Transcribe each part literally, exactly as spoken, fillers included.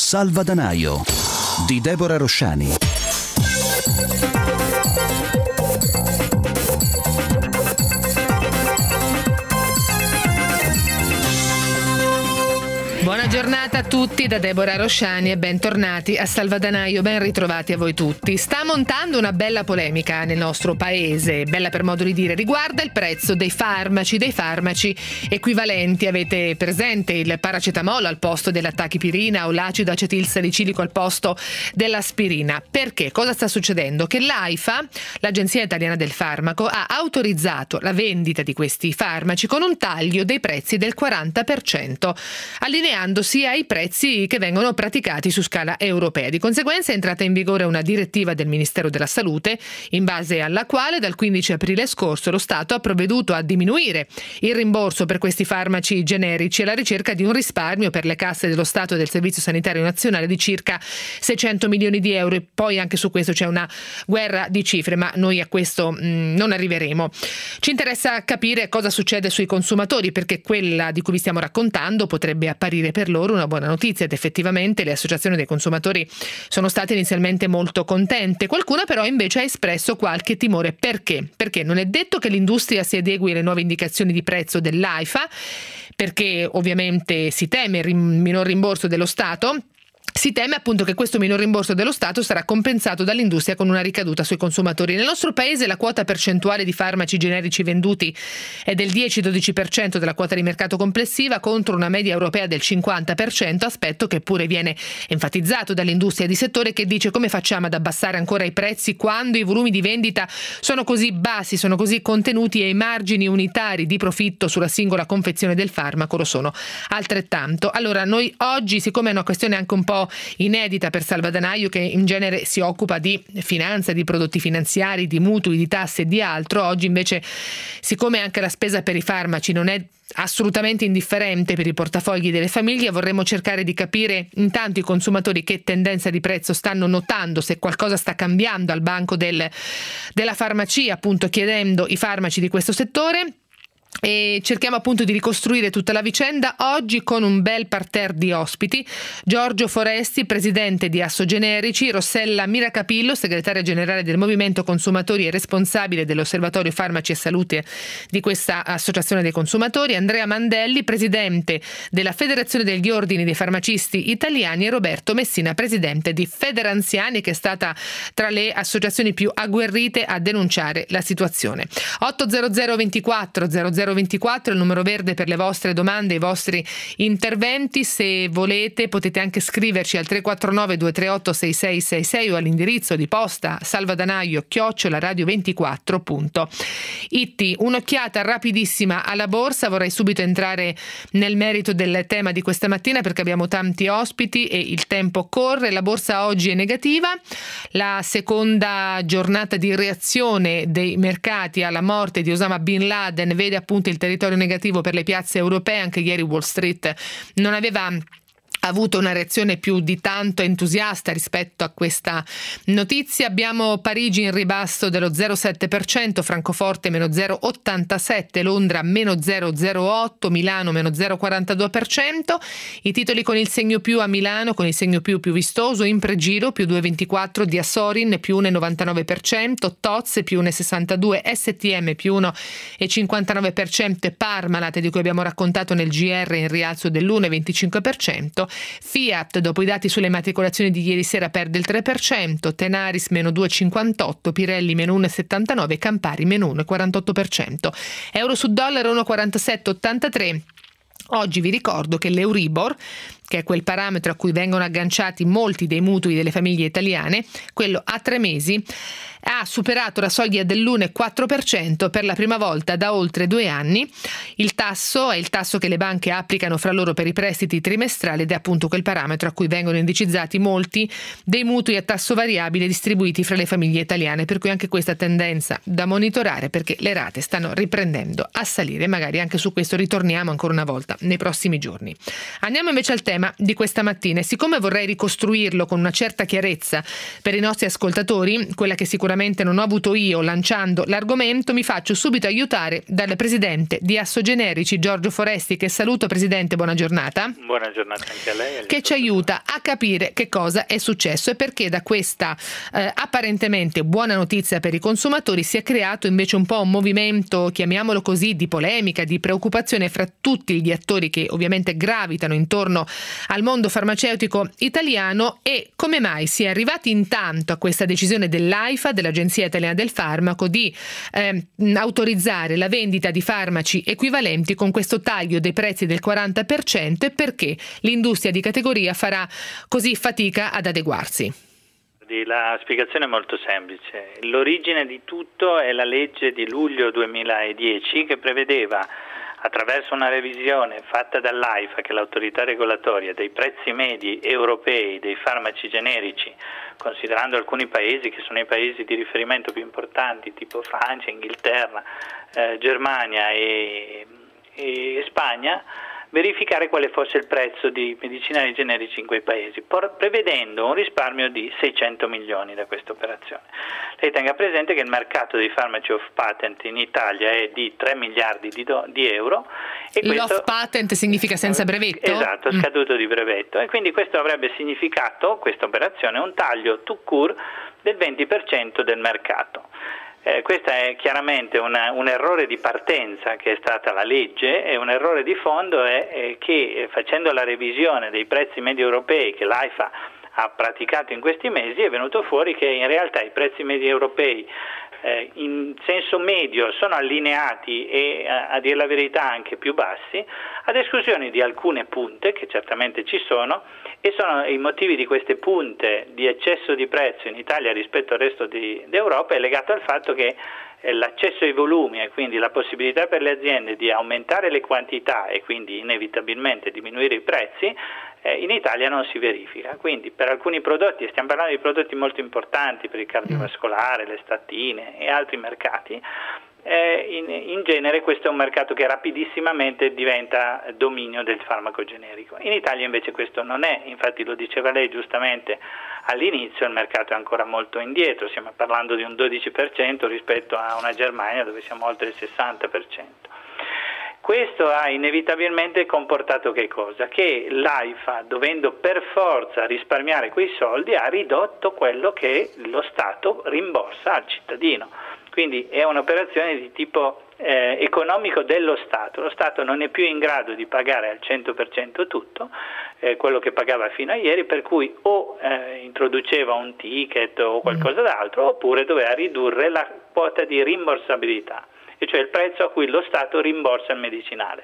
Salvadanaio di Deborah Rosciani. Buona giornata a tutti da Deborah Rosciani e bentornati a Salvadanaio, ben ritrovati a voi tutti. Sta montando una bella polemica nel nostro paese, bella per modo di dire, riguarda il prezzo dei farmaci, dei farmaci equivalenti. Avete presente il paracetamolo al posto della tachipirina o l'acido acetilsalicilico al posto dell'aspirina? Perché? Cosa sta succedendo? Che l'AIFA, l'Agenzia Italiana del Farmaco, ha autorizzato la vendita di questi farmaci con un taglio dei prezzi del quaranta per cento, allineandosi ai prezzi che vengono praticati su scala europea. Di conseguenza è entrata in vigore una direttiva del Ministero della Salute, in base alla quale dal quindici aprile scorso lo Stato ha provveduto a diminuire il rimborso per questi farmaci generici alla ricerca di un risparmio per le casse dello Stato e del Servizio Sanitario Nazionale di circa seicento milioni di euro. E poi anche su questo c'è una guerra di cifre, ma noi a questo mh, non arriveremo. Ci interessa capire cosa succede sui consumatori, perché quella di cui vi stiamo raccontando potrebbe apparire per loro una buona notizia, ed effettivamente le associazioni dei consumatori sono state inizialmente molto contente. Qualcuna però invece ha espresso qualche timore. Perché? Perché non è detto che l'industria si adegui alle nuove indicazioni di prezzo dell'AIFA, perché ovviamente si teme il minor rimborso dello Stato. Si teme appunto che questo minor rimborso dello Stato sarà compensato dall'industria con una ricaduta sui consumatori. Nel nostro paese la quota percentuale di farmaci generici venduti è del dieci-dodici per cento della quota di mercato complessiva, contro una media europea del cinquanta per cento, aspetto che pure viene enfatizzato dall'industria di settore, che dice: come facciamo ad abbassare ancora i prezzi quando i volumi di vendita sono così bassi, sono così contenuti, e i margini unitari di profitto sulla singola confezione del farmaco lo sono altrettanto. Allora noi oggi, siccome è una questione anche un po' inedita per Salvadanaio, che in genere si occupa di finanza, di prodotti finanziari, di mutui, di tasse e di altro, oggi invece, siccome anche la spesa per i farmaci non è assolutamente indifferente per i portafogli delle famiglie, vorremmo cercare di capire intanto i consumatori che tendenza di prezzo stanno notando, se qualcosa sta cambiando al banco del, della farmacia, appunto chiedendo i farmaci di questo settore. E cerchiamo appunto di ricostruire tutta la vicenda oggi con un bel parterre di ospiti: Giorgio Foresti, presidente di Assogenerici; Rossella Miracapillo, segretaria generale del Movimento Consumatori e responsabile dell'Osservatorio Farmaci e Salute di questa associazione dei consumatori; Andrea Mandelli, presidente della Federazione degli Ordini dei Farmacisti Italiani; e Roberto Messina, presidente di Federanziani, che è stata tra le associazioni più agguerrite a denunciare la situazione. otto zero zero ventiquattro zero zero ventiquattro è il numero verde per le vostre domande e i vostri interventi. Se volete potete anche scriverci al tre quattro nove due tre otto sei sei sei sei o all'indirizzo di posta salvadanaio chiocciola radio ventiquattro punto it. Un'occhiata rapidissima alla borsa. Vorrei subito entrare nel merito del tema di questa mattina, perché abbiamo tanti ospiti e il tempo corre. La borsa oggi è negativa, la seconda giornata di reazione dei mercati alla morte di Osama Bin Laden vede appunto il territorio negativo per le piazze europee. Anche ieri Wall Street non aveva ha avuto una reazione più di tanto entusiasta rispetto a questa notizia. Abbiamo Parigi in ribasso dello zero virgola sette per cento, Francoforte meno zero virgola ottantasette, Londra meno zero virgola zero otto, Milano meno zero virgola quarantadue per cento. I titoli con il segno più a Milano, con il segno più più vistoso: Impregilo più due virgola ventiquattro, Diasorin più uno virgola novantanove per cento, T O Z più uno virgola sessantadue, S T M più uno virgola cinquantanove per cento e Parmalat, di cui abbiamo raccontato nel G R, in rialzo dell'uno virgola venticinque per cento. Fiat, dopo i dati sulle immatricolazioni di ieri sera, perde il tre per cento, Tenaris meno due virgola cinquantotto, Pirelli meno uno virgola settantanove, Campari meno uno virgola quarantotto per cento. Euro su dollaro uno virgola quarantasette ottantatré. Oggi vi ricordo che l'Euribor, che è quel parametro a cui vengono agganciati molti dei mutui delle famiglie italiane, quello a tre mesi, ha superato la soglia dell'uno virgola quattro per cento per la prima volta da oltre due anni. Il tasso è il tasso che le banche applicano fra loro per i prestiti trimestrali ed è appunto quel parametro a cui vengono indicizzati molti dei mutui a tasso variabile distribuiti fra le famiglie italiane, per cui anche questa tendenza da monitorare, perché le rate stanno riprendendo a salire. Magari anche su questo ritorniamo ancora una volta nei prossimi giorni. Andiamo invece al tema tema di questa mattina e siccome vorrei ricostruirlo con una certa chiarezza per i nostri ascoltatori, quella che sicuramente non ho avuto io lanciando l'argomento, mi faccio subito aiutare dal presidente di Assogenerici, Giorgio Foresti, che saluto. Presidente, buona giornata. Buona giornata anche a lei. Che ci aiuta a capire che cosa è successo e perché da questa eh, apparentemente buona notizia per i consumatori si è creato invece un po' un movimento, chiamiamolo così, di polemica, di preoccupazione fra tutti gli attori che ovviamente gravitano intorno al mondo farmaceutico italiano. E come mai si è arrivati intanto a questa decisione dell'AIFA, dell'Agenzia Italiana del Farmaco, di eh, autorizzare la vendita di farmaci equivalenti con questo taglio dei prezzi del quaranta per cento e perché l'industria di categoria farà così fatica ad adeguarsi? La spiegazione è molto semplice. L'origine di tutto è la legge di luglio duemiladieci che prevedeva, attraverso una revisione fatta dall'AIFA, che è l'autorità regolatoria, dei prezzi medi europei dei farmaci generici, considerando alcuni paesi che sono i paesi di riferimento più importanti, tipo Francia, Inghilterra, eh, Germania e, e Spagna, verificare quale fosse il prezzo di medicinali generici in quei paesi, por- prevedendo un risparmio di seicento milioni da questa operazione. Lei tenga presente che il mercato dei farmaci off patent in Italia è di tre miliardi di, do- di euro. E questo, l'off patent significa senza brevetto? Esatto, scaduto mm. di brevetto. E quindi questo avrebbe significato, questa operazione, un taglio tout court del venti per cento del mercato. Eh, questo è chiaramente una, un errore di partenza che è stata la legge, e un errore di fondo è, è che eh, facendo la revisione dei prezzi medi europei che l'AIFA ha praticato in questi mesi è venuto fuori che in realtà i prezzi medi europei eh, in senso medio sono allineati e a, a dire la verità anche più bassi, ad esclusione di alcune punte che certamente ci sono, e sono i motivi di queste punte di eccesso di prezzo in Italia rispetto al resto di, d'Europa è legato al fatto che eh, l'accesso ai volumi e quindi la possibilità per le aziende di aumentare le quantità e quindi inevitabilmente diminuire i prezzi eh, in Italia non si verifica. Quindi per alcuni prodotti, e stiamo parlando di prodotti molto importanti per il cardiovascolare, le statine e altri mercati, Eh, in, in genere questo è un mercato che rapidissimamente diventa dominio del farmaco generico. In Italia invece questo non è, infatti lo diceva lei giustamente all'inizio, il mercato è ancora molto indietro, stiamo parlando di un dodici per cento rispetto a una Germania dove siamo oltre il sessanta per cento. Questo ha inevitabilmente comportato che cosa? Che l'AIFA, dovendo per forza risparmiare quei soldi, ha ridotto quello che lo Stato rimborsa al cittadino. Quindi è un'operazione di tipo eh, economico dello Stato. Lo Stato non è più in grado di pagare al cento per cento tutto, eh, quello che pagava fino a ieri, per cui o eh, introduceva un ticket o qualcosa d'altro, oppure doveva ridurre la quota di rimborsabilità, e cioè il prezzo a cui lo Stato rimborsa il medicinale.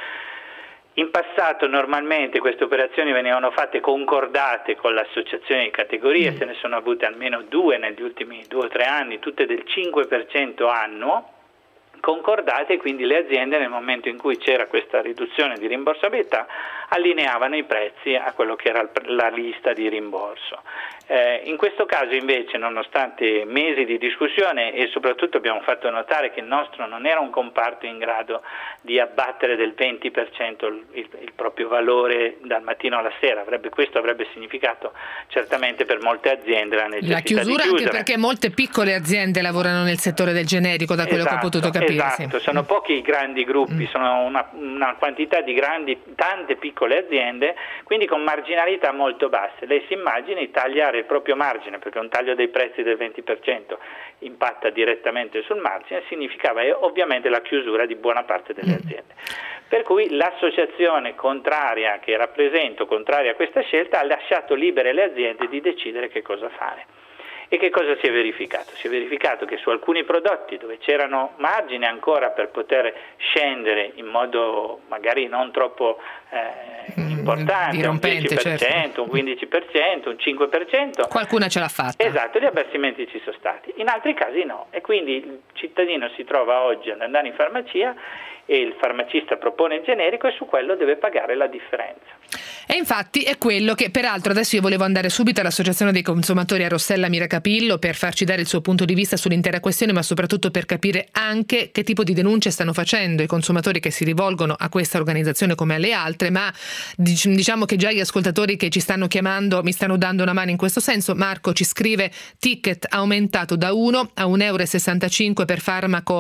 In passato normalmente queste operazioni venivano fatte concordate con l'associazione di categorie, mm. se ne sono avute almeno due negli ultimi due o tre anni, tutte del cinque per cento annuo, concordate, quindi le aziende nel momento in cui c'era questa riduzione di rimborsabilità allineavano i prezzi a quello che era la lista di rimborso. Eh, in questo caso invece, nonostante mesi di discussione, e soprattutto abbiamo fatto notare che il nostro non era un comparto in grado di abbattere del venti per cento il, il, il proprio valore dal mattino alla sera, avrebbe, questo avrebbe significato certamente per molte aziende la necessità la chiusura, di chiudere. Anche perché molte piccole aziende lavorano nel settore del generico, da quello esatto, che ho potuto capire. Esatto, sì. sono pochi i grandi gruppi, mm. sono una, una quantità di grandi, tante piccole aziende, quindi con marginalità molto basse. Lei si immagini tagliare il proprio margine, perché un taglio dei prezzi del venti per cento impatta direttamente sul margine, significava ovviamente la chiusura di buona parte delle mm. aziende. Per cui l'associazione contraria che rappresento, contraria a questa scelta, ha lasciato libere le aziende di decidere che cosa fare. E che cosa si è verificato? Si è verificato che su alcuni prodotti dove c'erano margini ancora per poter scendere in modo magari non troppo eh, importante, un dieci per cento, certo. un quindici per cento, un cinque per cento. Qualcuna ce l'ha fatta. Esatto, gli abbassimenti ci sono stati. In altri casi no. E quindi il cittadino si trova oggi ad andare in farmacia e il farmacista propone il generico, e su quello deve pagare la differenza. E infatti è quello che, peraltro, adesso io volevo andare subito all'Associazione dei Consumatori a Rossella Miracapillo per farci dare il suo punto di vista sull'intera questione, ma soprattutto per capire anche che tipo di denunce stanno facendo i consumatori che si rivolgono a questa organizzazione come alle altre. Ma diciamo che già gli ascoltatori che ci stanno chiamando mi stanno dando una mano in questo senso. Marco ci scrive: ticket aumentato da uno a un euro e sessantacinque per farmaco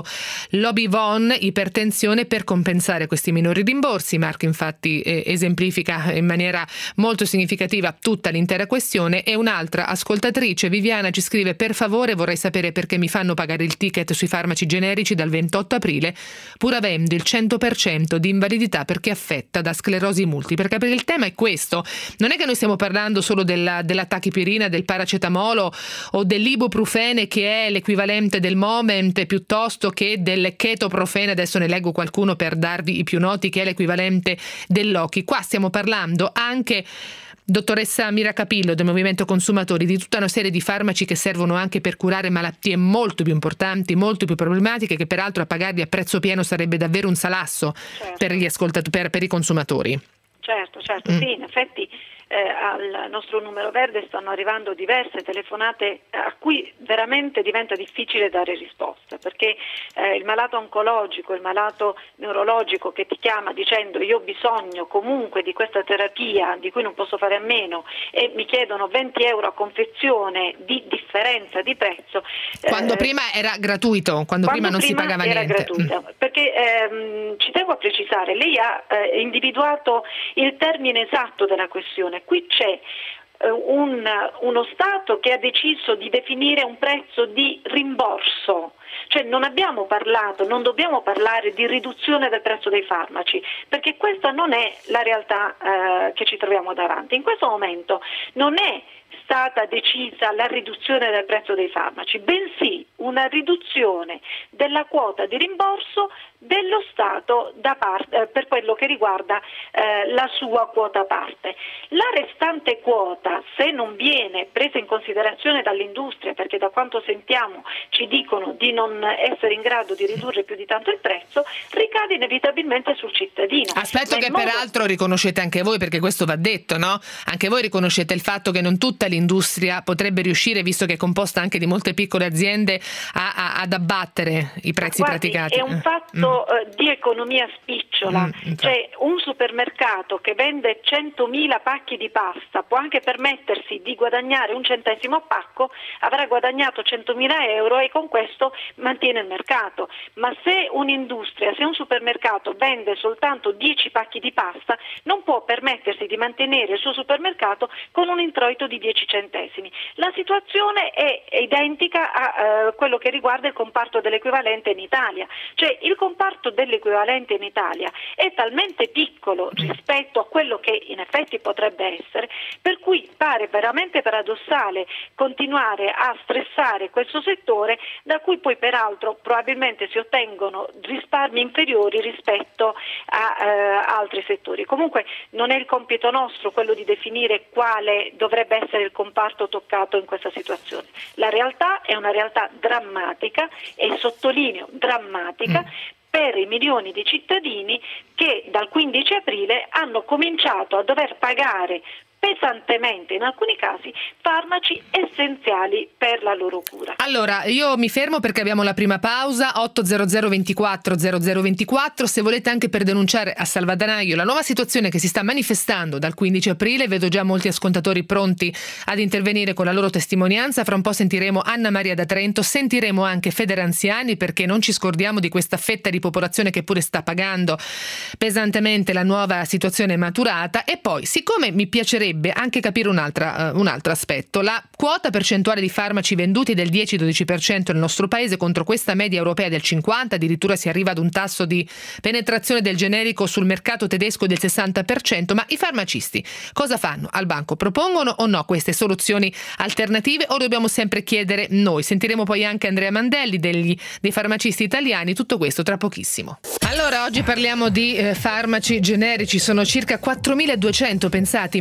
Lobivon ipertensione per compensare questi minori rimborsi. Marco infatti eh, esemplifica in maniera molto significativa tutta l'intera questione. E un'altra ascoltatrice, Viviana, ci scrive: per favore vorrei sapere perché mi fanno pagare il ticket sui farmaci generici dal ventotto aprile pur avendo il cento per cento di invalidità perché affetta da sclerosi multipla. Perché il tema è questo, non è che noi stiamo parlando solo della, della tachipirina, del paracetamolo o dell'ibuprofene che è l'equivalente del Moment, piuttosto che del chetoprofene, adesso ne leggo qualcuno per darvi i più noti, che è l'equivalente dell'Oki. Qua stiamo parlando anche, dottoressa Miracapillo, del Movimento Consumatori, di tutta una serie di farmaci che servono anche per curare malattie molto più importanti, molto più problematiche, che peraltro a pagarli a prezzo pieno sarebbe davvero un salasso, certo, per gli ascoltatori, per, per i consumatori. Certo, certo, mm. Sì, in effetti eh, al nostro numero verde stanno arrivando diverse telefonate a cui veramente diventa difficile dare risposta, perché eh, il malato oncologico, il malato neurologico che ti chiama dicendo io ho bisogno comunque di questa terapia di cui non posso fare a meno e mi chiedono venti euro a confezione di differenza di prezzo. Quando eh, prima era gratuito, quando, quando prima non prima si pagava era niente. Gratuita, mm. Perché ehm, ci tengo a precisare, lei ha eh, individuato il termine esatto della questione. Qui c'è eh, un, uno Stato che ha deciso di definire un prezzo di rimborso, cioè non abbiamo parlato, non dobbiamo parlare di riduzione del prezzo dei farmaci, perché questa non è la realtà eh, che ci troviamo davanti. In questo momento non è stata decisa la riduzione del prezzo dei farmaci, bensì una riduzione della quota di rimborso dello Stato da parte, eh, per quello che riguarda eh, la sua quota parte. La restante quota, se non viene presa in considerazione dall'industria, perché da quanto sentiamo ci dicono di non essere in grado di ridurre più di tanto il prezzo, ricade inevitabilmente sul cittadino. Aspetto che modo... peraltro riconoscete anche voi, perché questo va detto, no? Anche voi riconoscete il fatto che non tutta l'industria potrebbe riuscire, visto che è composta anche di molte piccole aziende, a, a, ad abbattere i prezzi Guardi, praticati. È un fatto mm. uh, di economia spicciola, mm, cioè un supermercato che vende centomila pacchi di pasta può anche permettersi di guadagnare un centesimo a pacco, avrà guadagnato centomila euro e con questo mantiene il mercato. Ma se un'industria, se un supermercato vende soltanto dieci pacchi di pasta, non può permettersi di mantenere il suo supermercato con un introito di dieci centesimi. La situazione è identica a uh, quello che riguarda il comparto dell'equivalente in Italia, cioè il comparto dell'equivalente in Italia è talmente piccolo rispetto a quello che in effetti potrebbe essere, per cui pare veramente paradossale continuare a stressare questo settore, da cui poi peraltro probabilmente si ottengono risparmi inferiori rispetto a eh, altri settori. Comunque non è il compito nostro quello di definire quale dovrebbe essere il comparto toccato in questa situazione. La realtà è una realtà drammatica e sottolineo drammatica mm. per i milioni di cittadini che dal quindici aprile hanno cominciato a dover pagare pesantemente in alcuni casi farmaci essenziali per la loro cura. Allora io mi fermo perché abbiamo la prima pausa. Otto zero zero ventiquattro zero zero ventiquattro, se volete anche per denunciare a Salvadanaio la nuova situazione che si sta manifestando dal quindici aprile. Vedo già molti ascoltatori pronti ad intervenire con la loro testimonianza. Fra un po' sentiremo Anna Maria da Trento, sentiremo anche Federanziani, perché non ci scordiamo di questa fetta di popolazione che pure sta pagando pesantemente la nuova situazione maturata. E poi, siccome mi piacerebbe anche capire un'altra, uh, un altro aspetto, la quota percentuale di farmaci venduti è del dieci dodici per cento nel nostro paese contro questa media europea del cinquanta, addirittura si arriva ad un tasso di penetrazione del generico sul mercato tedesco del sessanta per cento. Ma i farmacisti cosa fanno al banco? Propongono o no queste soluzioni alternative o dobbiamo sempre chiedere noi? Sentiremo poi anche Andrea Mandelli degli, dei farmacisti italiani, tutto questo tra pochissimo. Allora oggi parliamo di eh, farmaci generici, sono circa quattromiladuecento pensati medicinali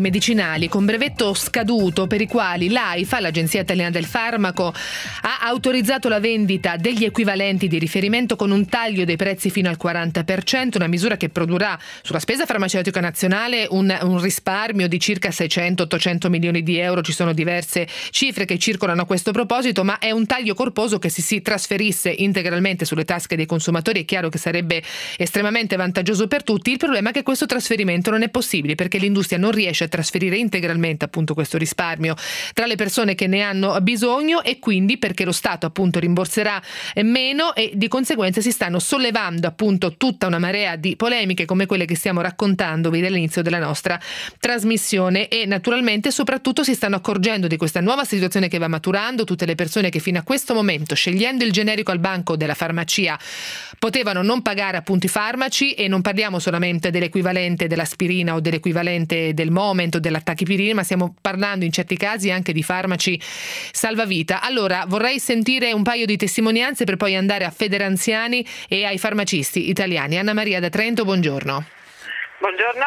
medicinali con brevetto scaduto per i quali l'AIFA, l'Agenzia Italiana del Farmaco, ha autorizzato la vendita degli equivalenti di riferimento con un taglio dei prezzi fino al quaranta per cento, una misura che produrrà sulla spesa farmaceutica nazionale un, un risparmio di circa seicento ottocento milioni di euro. Ci sono diverse cifre che circolano a questo proposito, ma è un taglio corposo che se si trasferisse integralmente sulle tasche dei consumatori è chiaro che sarebbe estremamente vantaggioso per tutti. Il problema è che questo trasferimento non è possibile perché l'industria non riesce a trasferire integralmente appunto questo risparmio tra le persone che ne hanno bisogno, e quindi perché lo Stato appunto rimborserà meno, e di conseguenza si stanno sollevando appunto tutta una marea di polemiche come quelle che stiamo raccontandovi dall'inizio della nostra trasmissione, e naturalmente soprattutto si stanno accorgendo di questa nuova situazione che va maturando tutte le persone che fino a questo momento, scegliendo il generico al banco della farmacia, potevano non pagare appunto i farmaci, e non parliamo solamente dell'equivalente dell'aspirina o dell'equivalente del Moment o dell'attachipirina, ma stiamo parlando in certi casi anche di farmaci salvavita. Allora vorrei sentire un paio di testimonianze per poi andare a Federanziani e ai farmacisti italiani. Anna Maria da Trento, buongiorno. Buongiorno.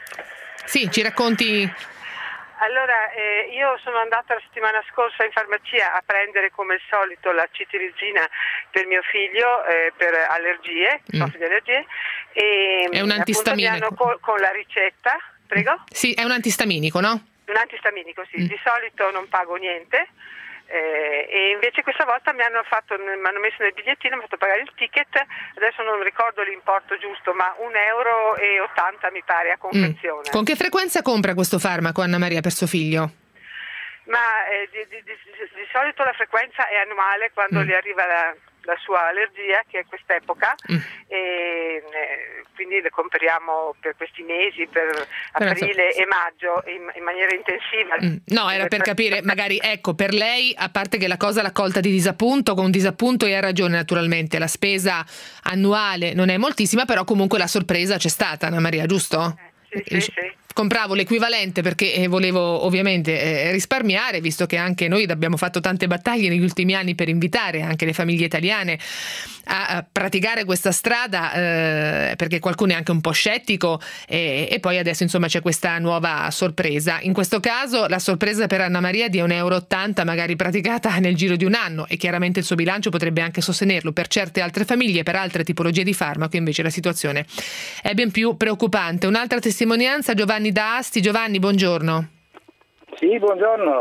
Sì, ci racconti. Allora, eh, io sono andata la settimana scorsa in farmacia a prendere come al solito la cetirizina per mio figlio eh, per allergie, Mm. soffre di allergie, e È un antistaminico. appunto mi hanno co- con la ricetta, prego? Sì, è un antistaminico, no? Un antistaminico, sì, Mm. di solito non pago niente. Eh, e invece questa volta mi hanno fatto, mi hanno messo nel bigliettino, mi hanno fatto pagare il ticket, adesso non ricordo l'importo giusto, ma un euro e ottanta mi pare a confezione. Mm. Con che frequenza compra questo farmaco Anna Maria per suo figlio? Ma eh, di, di, di, di solito la frequenza è annuale quando Mm. gli arriva la, la sua allergia, che è quest'epoca, Mm. e eh, quindi le compriamo per questi mesi, per Però, aprile insomma, e maggio in, in maniera intensiva. Mm. No, era per capire, magari, ecco, per lei, a parte che la cosa l'ha colta di disappunto, con disappunto, e ha ragione naturalmente, la spesa annuale non è moltissima, però comunque la sorpresa c'è stata, Anna Maria, giusto? Eh, sì, sì, sì. Compravo l'equivalente perché eh, volevo ovviamente eh, risparmiare, visto che anche noi abbiamo fatto tante battaglie negli ultimi anni per invitare anche le famiglie italiane a, a praticare questa strada, eh, perché qualcuno è anche un po' scettico, e, e poi adesso insomma c'è questa nuova sorpresa. In questo caso la sorpresa per Anna Maria di un euro e ottanta magari praticata nel giro di un anno, e chiaramente il suo bilancio potrebbe anche sostenerlo. Per certe altre famiglie, per altre tipologie di farmaco invece la situazione è ben più preoccupante. Un'altra testimonianza, Giovanni da Asti. Giovanni, buongiorno. Sì, buongiorno.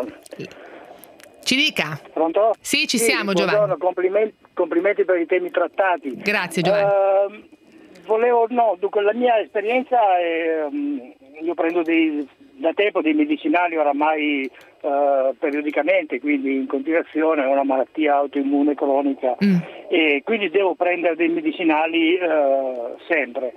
Ci dica. Pronto? Sì, ci Sì, siamo, buongiorno, Giovanni. complimenti, complimenti per i temi trattati. Grazie, Giovanni. Uh, volevo, no, dunque la mia esperienza è, um, io prendo dei, da tempo dei medicinali oramai uh, periodicamente, quindi in continuazione, è una malattia autoimmune cronica, Mm. e quindi devo prendere dei medicinali uh, sempre.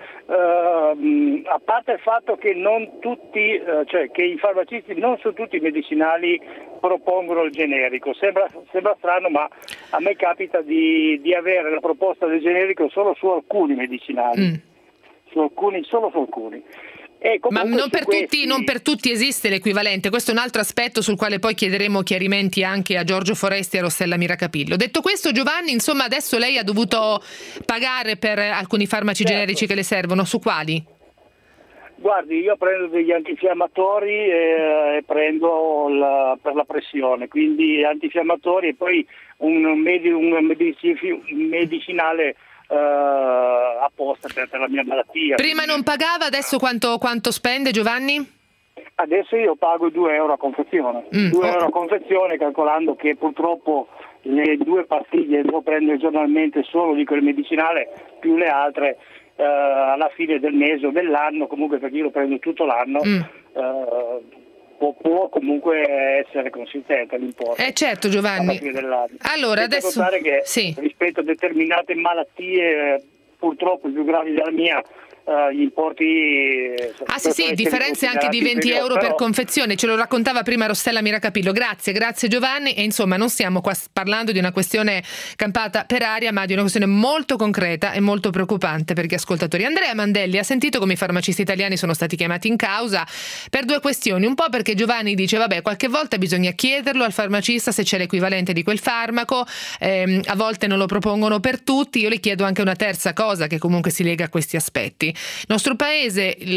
Uh, a parte il fatto che non tutti, uh, cioè che i farmacisti non su tutti i medicinali propongono il generico, sembra, sembra strano, ma a me capita di, di avere la proposta del generico solo su alcuni medicinali, Mm. su alcuni, solo su alcuni. E Ma comunque non su per, questi- tutti, non per tutti esiste l'equivalente. Questo è un altro aspetto sul quale poi chiederemo chiarimenti anche a Giorgio Foresti e a Rossella Miracapillo. Detto questo, Giovanni, insomma, adesso lei ha dovuto pagare per alcuni farmaci Certo. generici che le servono. Su quali? Guardi, io prendo degli antinfiammatori e, e prendo la, per la pressione, quindi antinfiammatori e poi un, medi, un medici- un medicinale eh, apposta per, per la mia malattia. Prima non pagava, adesso quanto, quanto spende, Giovanni? Adesso io pago due euro a confezione, Mm, due oh. euro a confezione, calcolando che purtroppo le due pastiglie devo prendere giornalmente solo di quel medicinale più le altre eh, alla fine del mese o dell'anno, comunque perché io lo prendo tutto l'anno, Mm. eh, può, può comunque essere consistente l'importo. Eh certo, alla Giovanni. fine dell'anno. Allora, Senza adesso contare che sì. rispetto a determinate malattie eh, purtroppo più gravi della mia, eh, gli importi eh, Ah sì sì, possono essere differenze anche di considerati venti inferiori, euro per però- confezione, ce lo raccontava prima Rossella Miracapillo. Grazie, grazie Giovanni. E insomma non stiamo qua parlando di una questione campata per aria, ma di una questione molto concreta e molto preoccupante per gli ascoltatori. Andrea Mandelli ha sentito come i farmacisti italiani sono stati chiamati in causa per due questioni. Un po' perché Giovanni dice vabbè, qualche volta bisogna chiederlo al farmacista se c'è l'equivalente di quel farmaco, ehm, a volte non lo propongono per tutti. Io le chiedo anche una terza cosa che comunque si lega a questi aspetti. Il nostro paese, il,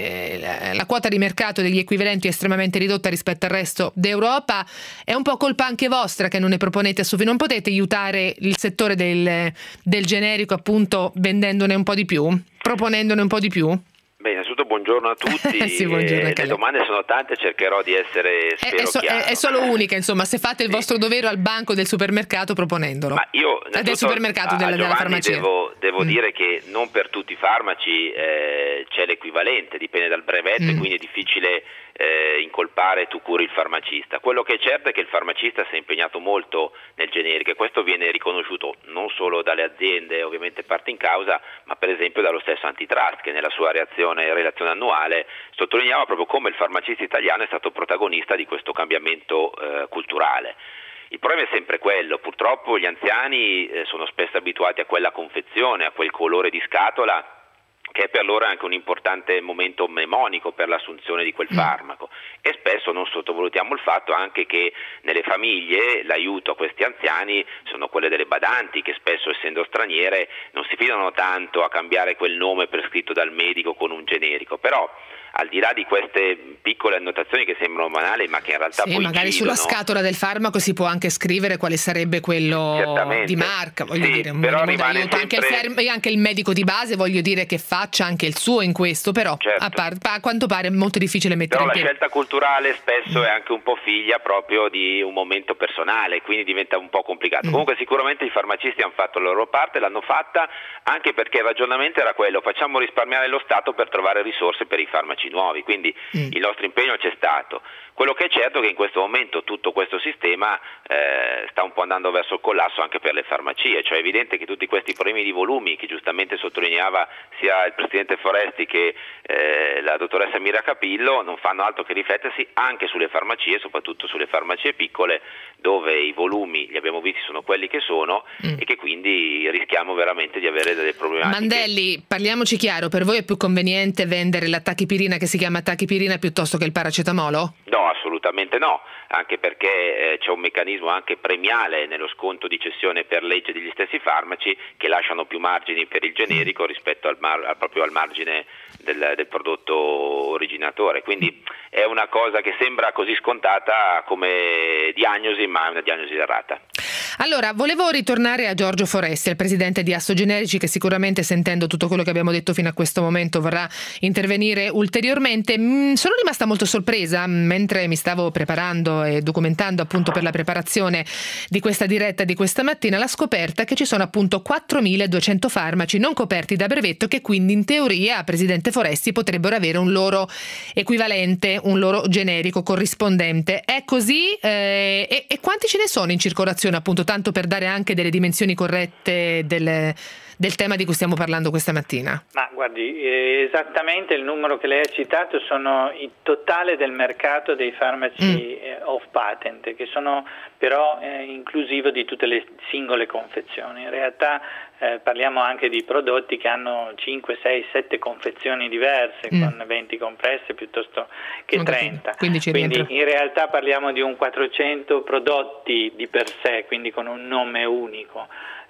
la quota di mercato degli equivalenti è estremamente ridotta rispetto al resto d'Europa. È un po' colpa anche vostra che non ne proponete a sufficienza. Non potete aiutare il settore del, del generico, appunto, vendendone un po' di più, proponendone un po' di più? Beh, innanzitutto buongiorno a tutti. Sì, buongiorno eh, le domande sono tante, cercherò di essere spero è, è, so, chiaro. È, è solo unica, insomma, se fate il sì. vostro dovere al banco del supermercato proponendolo. Ma io del supermercato, a, della, a della farmacia. Devo, devo mm. dire che non per tutti i farmaci eh, c'è l'equivalente, dipende dal brevetto mm. e quindi è difficile eh, incolpare tu curi il farmacista. Quello che è certo è che il farmacista si è impegnato molto nel generico e questo viene riconosciuto non solo dalle aziende, ovviamente parte in causa, ma per esempio dallo stesso antitrust che nella sua reazione relazione annuale sottolineava proprio come il farmacista italiano è stato protagonista di questo cambiamento eh, culturale. Il problema è sempre quello, purtroppo gli anziani eh, sono spesso abituati a quella confezione, a quel colore di scatola che è per loro anche un importante momento mnemonico per l'assunzione di quel farmaco e spesso non sottovalutiamo il fatto anche che nelle famiglie l'aiuto a questi anziani sono quelle delle badanti che spesso essendo straniere non si fidano tanto a cambiare quel nome prescritto dal medico con un generico, però al di là di queste piccole annotazioni che sembrano banali ma che in realtà sì, poi magari incidono, sulla scatola del farmaco si può anche scrivere quale sarebbe quello certamente di marca, voglio sì, dire, un però minimo rimane d'aiuto. sempre... anche, il fer- anche il medico di base voglio dire che faccia anche il suo in questo, però certo. a, par- a quanto pare è molto difficile mettere però in piedi. la scelta culturale spesso è anche un po' figlia proprio di un momento personale, quindi diventa un po' complicato. Mm. Comunque sicuramente i farmacisti hanno fatto la loro parte, l'hanno fatta anche perché il ragionamento era quello, facciamo risparmiare lo Stato per trovare risorse per i farmaci nuovi, quindi mm. il nostro impegno c'è stato. Quello che è certo è che in questo momento tutto questo sistema eh, sta un po' andando verso il collasso anche per le farmacie, cioè è evidente che tutti questi problemi di volumi che giustamente sottolineava sia il Presidente Foresti che eh, la dottoressa Mira Capillo non fanno altro che riflettersi anche sulle farmacie, soprattutto sulle farmacie piccole dove i volumi, li abbiamo visti, sono quelli che sono mm. e che quindi rischiamo veramente di avere delle problematiche. Mandelli, parliamoci chiaro, per voi è più conveniente vendere la tachipirina che si chiama tachipirina piuttosto che il paracetamolo? No, assolutamente no, anche perché eh, c'è un meccanismo anche premiale nello sconto di cessione per legge degli stessi farmaci che lasciano più margini per il generico rispetto al, mar- al proprio al margine del, del prodotto originatore, quindi è una cosa che sembra così scontata come diagnosi, ma è una diagnosi errata. Allora, volevo ritornare a Giorgio Foresti, il presidente di Assogenerici, che sicuramente sentendo tutto quello che abbiamo detto fino a questo momento vorrà intervenire ulteriormente. Mm, sono rimasta molto sorpresa mentre mi stavo preparando e documentando appunto per la preparazione di questa diretta di questa mattina la scoperta che ci sono appunto quattromiladuecento farmaci non coperti da brevetto che quindi in teoria, presidente Foresti, potrebbero avere un loro equivalente, un loro generico corrispondente. È così? Eh, e, e quanti ce ne sono in circolazione appunto, tanto per dare anche delle dimensioni corrette del, del tema di cui stiamo parlando questa mattina? Ma guardi, eh, esattamente il numero che lei ha citato sono il totale del mercato dei farmaci mm. eh, off patent, che sono però eh, inclusivo di tutte le singole confezioni. In realtà eh, parliamo anche di prodotti che hanno cinque, sei, sette confezioni diverse, mm. con venti compresse piuttosto che non trenta. Quindi, quindi in realtà parliamo di un quattrocento prodotti di per sé, quindi con un nome unico.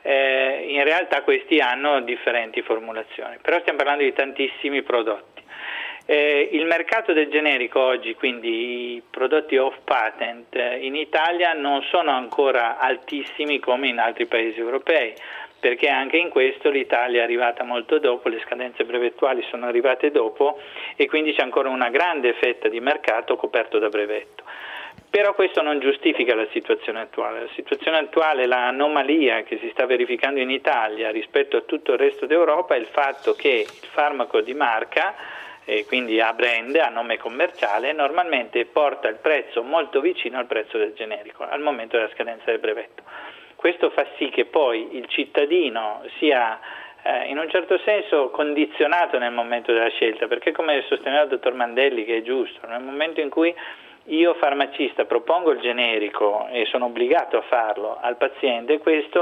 Eh, in realtà questi hanno differenti formulazioni, però stiamo parlando di tantissimi prodotti. Eh, il mercato del generico oggi, quindi i prodotti off patent, eh, in Italia non sono ancora altissimi come in altri paesi europei, perché anche in questo l'Italia è arrivata molto dopo, le scadenze brevettuali sono arrivate dopo e quindi c'è ancora una grande fetta di mercato coperto da brevetto. Però questo non giustifica la situazione attuale. La situazione attuale, l'anomalia che si sta verificando in Italia rispetto a tutto il resto d'Europa è il fatto che il farmaco di marca, eh, quindi a brand, a nome commerciale, normalmente porta il prezzo molto vicino al prezzo del generico al momento della scadenza del brevetto. Questo fa sì che poi il cittadino sia eh, in un certo senso condizionato nel momento della scelta, perché come sosteneva il dottor Mandelli, che è giusto, nel momento in cui io farmacista propongo il generico e sono obbligato a farlo al paziente, questo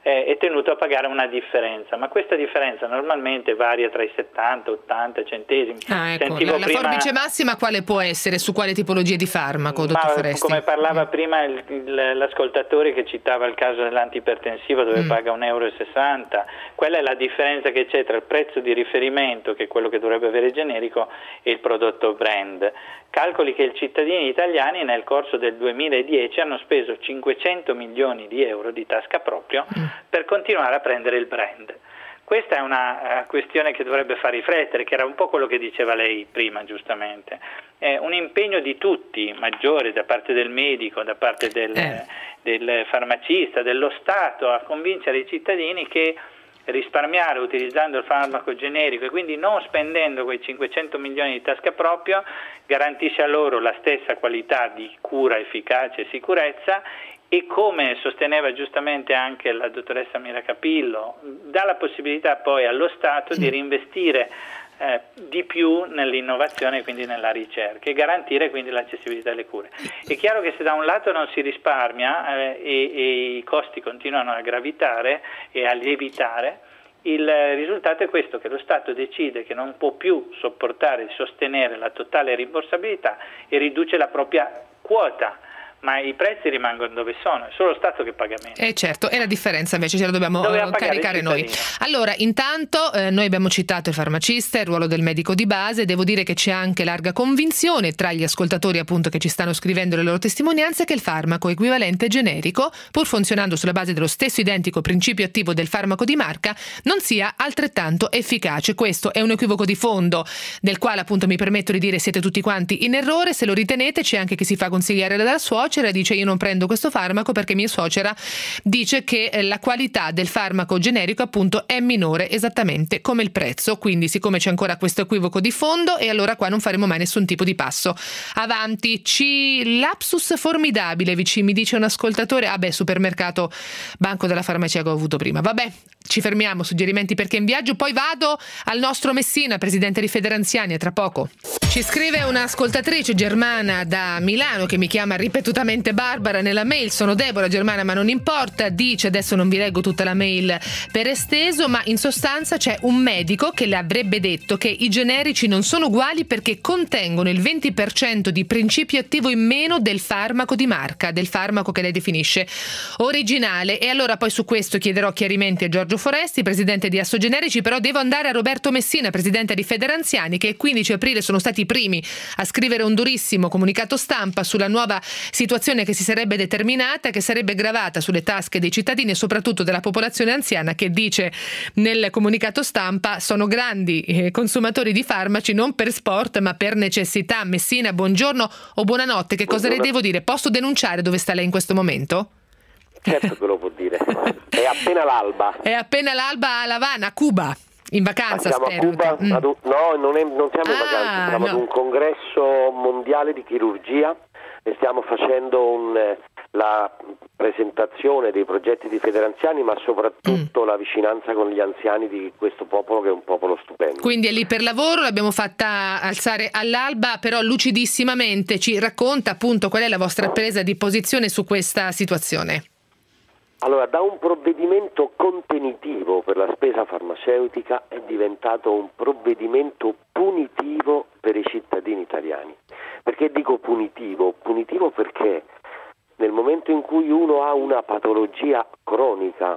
eh, è tenuto a pagare una differenza, ma questa differenza normalmente varia tra i settanta e ottanta centesimi. Ah, ecco. Sentivo la, la prima... forbice massima quale può essere? Su quale tipologie di farmaco, dottor Ma, Foresti? come parlava mm. prima il, il, l'ascoltatore che citava il caso dell'antipertensivo dove mm. paga un euro e sessanta, quella è la differenza che c'è tra il prezzo di riferimento, che è quello che dovrebbe avere generico, e il prodotto brand. Calcoli che i cittadini italiani nel corso del duemiladieci hanno speso cinquecento milioni di euro di tasca proprio mm. per continuare a prendere il brand. Questa è una uh, questione che dovrebbe far riflettere, che era un po' quello che diceva lei prima, giustamente. È un impegno di tutti, maggiore, da parte del medico, da parte del, eh. del farmacista, dello Stato, a convincere i cittadini che risparmiare utilizzando il farmaco generico e quindi non spendendo quei cinquecento milioni di tasca proprio garantisce a loro la stessa qualità di cura, efficacia e sicurezza, e come sosteneva giustamente anche la dottoressa Mira Capillo, dà la possibilità poi allo Stato di reinvestire eh, di più nell'innovazione e quindi nella ricerca e garantire quindi l'accessibilità alle cure. È chiaro che se da un lato non si risparmia eh, e, e i costi continuano a gravitare e a lievitare, il risultato è questo, che lo Stato decide che non può più sopportare e sostenere la totale rimborsabilità e riduce la propria quota. Ma i prezzi rimangono dove sono, è solo lo Stato che paga meno. Eh certo, e la differenza invece ce la dobbiamo caricare noi. Allora, intanto eh, noi abbiamo citato il farmacista, il ruolo del medico di base, devo dire che c'è anche larga convinzione tra gli ascoltatori appunto che ci stanno scrivendo le loro testimonianze che il farmaco equivalente generico, pur funzionando sulla base dello stesso identico principio attivo del farmaco di marca, non sia altrettanto efficace. Questo è un equivoco di fondo, del quale appunto mi permetto di dire siete tutti quanti in errore. Se lo ritenete, c'è anche chi si fa consigliare dalla suocera, dice io non prendo questo farmaco perché mia suocera dice che la qualità del farmaco generico appunto è minore esattamente come il prezzo, quindi siccome c'è ancora questo equivoco di fondo, e allora qua non faremo mai nessun tipo di passo avanti. Ci lapsus formidabile, mi dice un ascoltatore. Ah beh, supermercato banco della farmacia che ho avuto prima. Vabbè, ci fermiamo, suggerimenti perché in viaggio, poi vado al nostro Messina, presidente di Federanziani, a tra poco. Ci scrive un'ascoltatrice, Germana da Milano, che mi chiama ripetutamente Barbara nella mail. Sono Deborah, Germana, ma non importa. Dice, adesso non vi leggo tutta la mail per esteso, ma in sostanza c'è un medico che le avrebbe detto che i generici non sono uguali perché contengono il venti per cento di principio attivo in meno del farmaco di marca, del farmaco che lei definisce originale. E allora poi su questo chiederò chiarimenti a Giorgio Foresti, presidente di Assogenerici, però devo andare a Roberto Messina, presidente di Federanziani, che il quindici aprile sono stati i primi a scrivere un durissimo comunicato stampa sulla nuova situazione che si sarebbe determinata, che sarebbe gravata sulle tasche dei cittadini e soprattutto della popolazione anziana, che dice nel comunicato stampa sono grandi eh, consumatori di farmaci non per sport ma per necessità. Messina, buongiorno o buonanotte, che cosa buongiorno. le devo dire? Posso denunciare dove sta lei in questo momento? Certo che lo può dire, è appena l'alba. È appena l'alba a La Habana, a Cuba. In vacanza, siamo spero. a Cuba, mm. ad un, no, non, è, non siamo in ah, vacanza, siamo no. ad un congresso mondiale di chirurgia e stiamo facendo un, la presentazione dei progetti di Federanziani, ma soprattutto mm. la vicinanza con gli anziani di questo popolo, che è un popolo stupendo. Quindi è lì per lavoro, l'abbiamo fatta alzare all'alba, però lucidissimamente ci racconta appunto qual è la vostra presa di posizione su questa situazione. Allora, da un provvedimento contenitivo per la spesa farmaceutica è diventato un provvedimento punitivo per i cittadini italiani. Perché dico punitivo? Punitivo perché nel momento in cui uno ha una patologia cronica,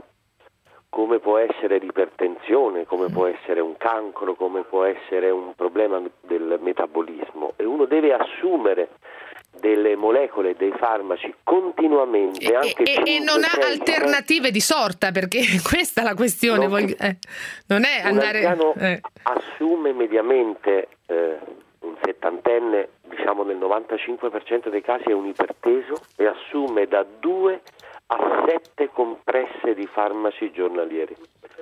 come può essere l'ipertensione, come può essere un cancro, come può essere un problema del metabolismo, e uno deve assumere delle molecole, dei farmaci continuamente, e, anche e, cinque, e non ha sei, alternative di sorta, perché questa è la questione. Non, Voglio, eh, non è un andare anziano eh. assume mediamente eh, un settantenne, diciamo nel novantacinque per cento dei casi è un iperteso e assume da due a sette compresse di farmaci giornalieri,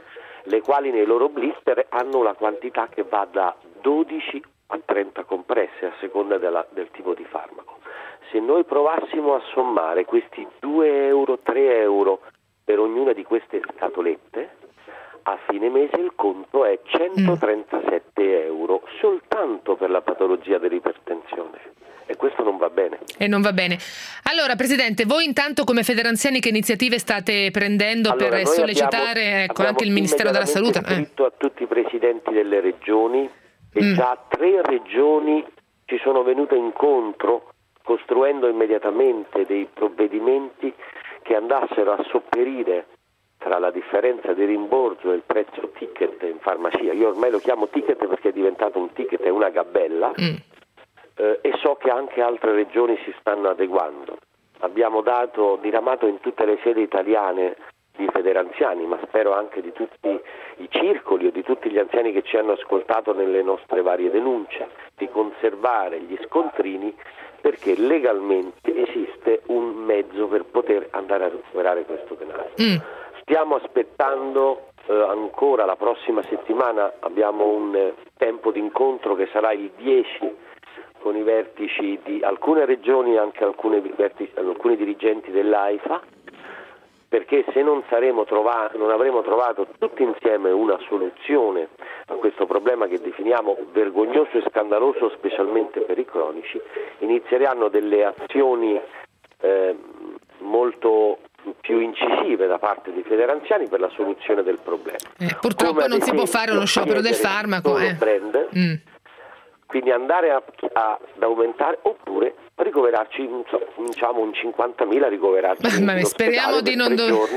le quali nei loro blister hanno la quantità che va da dodici a trenta compresse a seconda della, del tipo di farmaco. Se noi provassimo a sommare questi due euro, tre euro per ognuna di queste scatolette, a fine mese il conto è centotrentasette euro soltanto per la patologia dell'ipertensione. e questo non va bene. E non va bene. Allora, Presidente, voi intanto come Federanziani che iniziative state prendendo allora, per sollecitare abbiamo, ecco, abbiamo anche il Ministero della Salute? Abbiamo scritto eh. a tutti i presidenti delle regioni e mm. già tre regioni ci sono venute incontro costruendo immediatamente dei provvedimenti che andassero a sopperire tra la differenza di rimborso e il prezzo ticket in farmacia. Io ormai lo chiamo ticket perché è diventato un ticket, è una gabella, mm. eh, e so che anche altre regioni si stanno adeguando. Abbiamo dato, diramato in tutte le sedi italiane di Federanziani, ma spero anche di tutti i circoli o di tutti gli anziani che ci hanno ascoltato nelle nostre varie denunce, di conservare gli scontrini perché legalmente esiste un mezzo per poter andare a recuperare questo denaro. Mm. Stiamo aspettando eh, ancora la prossima settimana, abbiamo un eh, tempo di incontro che sarà il dieci con i vertici di alcune regioni e anche alcune vertici, alcuni dirigenti dell'AIFA, perché se non saremo trovati, non avremo trovato tutti insieme una soluzione a questo problema che definiamo vergognoso e scandaloso specialmente per i cronici, inizieranno delle azioni eh, molto più incisive da parte dei Federanziani per la soluzione del problema. Eh, purtroppo Come non si può fare uno sciopero del farmaco. Eh. Brand, mm. Quindi andare a, a, ad aumentare oppure ricoverarci, diciamo un cinquantamila ricoverarci ma, ma speriamo di non do... giorni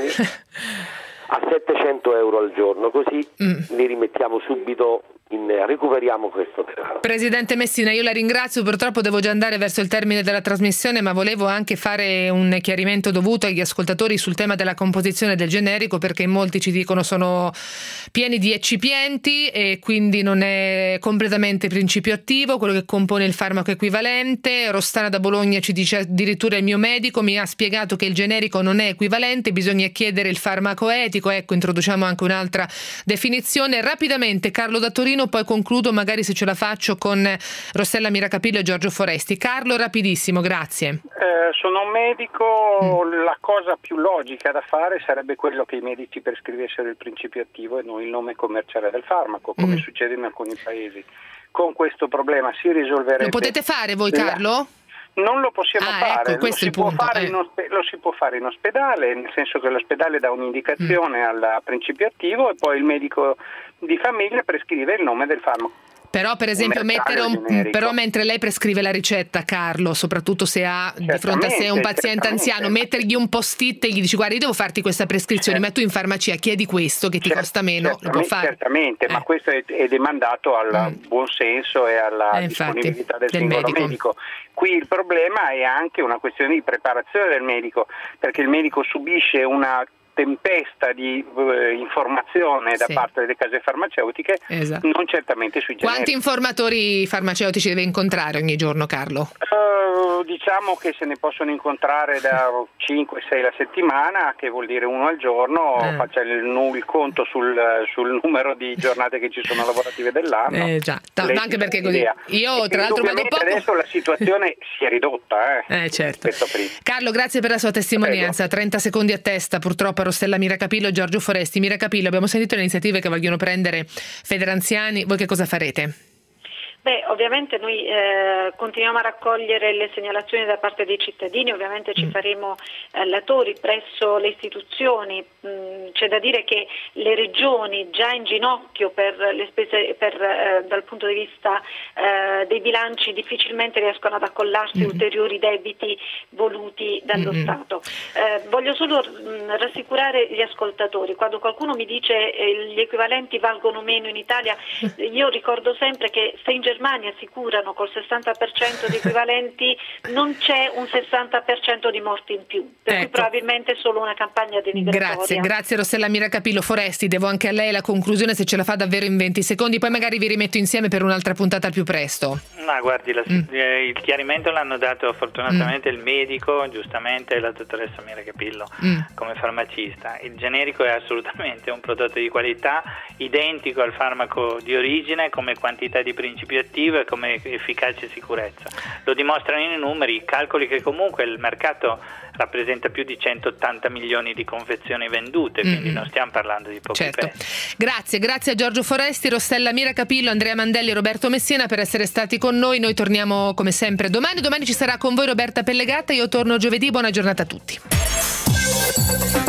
a settecento euro al giorno, così mm. li rimettiamo subito in, recuperiamo questo denaro. Presidente Messina, io la ringrazio, purtroppo devo già andare verso il termine della trasmissione, ma volevo anche fare un chiarimento dovuto agli ascoltatori sul tema della composizione del generico, perché molti ci dicono sono pieni di eccipienti e quindi non è completamente principio attivo quello che compone il farmaco equivalente. Rostana da Bologna ci dice addirittura il mio medico mi ha spiegato che il generico non è equivalente, bisogna chiedere il farmaco etico. Ecco, introduciamo anche un'altra definizione. Rapidamente Carlo da Torino, poi concludo magari se ce la faccio con Rossella Miracapillo e Giorgio Foresti. Carlo, rapidissimo, grazie. Eh, sono un medico, mm. la cosa più logica da fare sarebbe quello che i medici prescrivessero il principio attivo e non il nome commerciale del farmaco, come mm. succede in alcuni paesi. Con questo problema si risolverebbe. Lo potete fare voi, Carlo? La... Non lo possiamo ah, fare, ecco, lo, si può fare eh. in ospe- lo si può fare in ospedale, nel senso che l'ospedale dà un'indicazione mm. al principio attivo e poi il medico di famiglia prescrive il nome del farmaco. Però per esempio mettere un, però mentre lei prescrive la ricetta, Carlo, soprattutto se ha di fronte a sé un paziente anziano, mettergli un post-it e gli dici guarda io devo farti questa prescrizione, certo. ma tu in farmacia chiedi questo che ti certo, costa meno, lo può fare. Certamente, eh. ma questo è, è demandato al mm. buon senso e alla eh, infatti, disponibilità del, del singolo medico. medico. Qui il problema è anche una questione di preparazione del medico, perché il medico subisce una tempesta di uh, informazione da sì. parte delle case farmaceutiche, esatto. non certamente sui generici. Quanti informatori farmaceutici deve incontrare ogni giorno, Carlo? Uh, diciamo che se ne possono incontrare da cinque sei la settimana, che vuol dire uno al giorno, eh. faccia il, il conto sul, sul numero di giornate che ci sono lavorative dell'anno. Eh già, no, anche perché così. Io tra l'altro vado poco. Adesso la situazione si è ridotta. Eh, eh certo. Carlo, grazie per la sua testimonianza. Prego. trenta secondi a testa, purtroppo Rossella Miracapillo e Giorgio Foresti. Miracapillo, abbiamo sentito le iniziative che vogliono prendere Federanziani, voi che cosa farete? Beh, ovviamente noi eh, continuiamo a raccogliere le segnalazioni da parte dei cittadini, ovviamente ci faremo eh, latori presso le istituzioni. Mm, c'è da dire che le regioni già in ginocchio per le spese per, eh, dal punto di vista eh, dei bilanci difficilmente riescono ad accollarsi mm-hmm. ulteriori debiti voluti dallo mm-hmm. Stato. Eh, voglio solo mh, rassicurare gli ascoltatori, quando qualcuno mi dice eh, gli equivalenti valgono meno in Italia, io ricordo sempre che se in Germania assicurano col sessanta per cento di equivalenti non c'è un sessanta per cento di morti in più, per ecco. cui probabilmente è solo una campagna denigratoria. Grazie, grazie Rossella Miracapillo. Foresti, devo anche a lei la conclusione se ce la fa davvero in venti secondi, poi magari vi rimetto insieme per un'altra puntata al più presto. No, guardi, la, mm. il chiarimento l'hanno dato fortunatamente mm. il medico, giustamente la dottoressa Miracapillo mm. come farmacista. Il generico è assolutamente un prodotto di qualità, identico al farmaco di origine come quantità di principio attivo e come efficacia e sicurezza. Lo dimostrano i numeri, calcoli che comunque il mercato rappresenta più di centottanta milioni di confezioni vendute, quindi mm-hmm. non stiamo parlando di pochi certo. pezzi. Grazie, grazie a Giorgio Foresti, Rossella Miracapillo, Andrea Mandelli e Roberto Messina per essere stati con noi. Noi torniamo come sempre domani, domani ci sarà con voi Roberta Pellegata, io torno giovedì, buona giornata a tutti.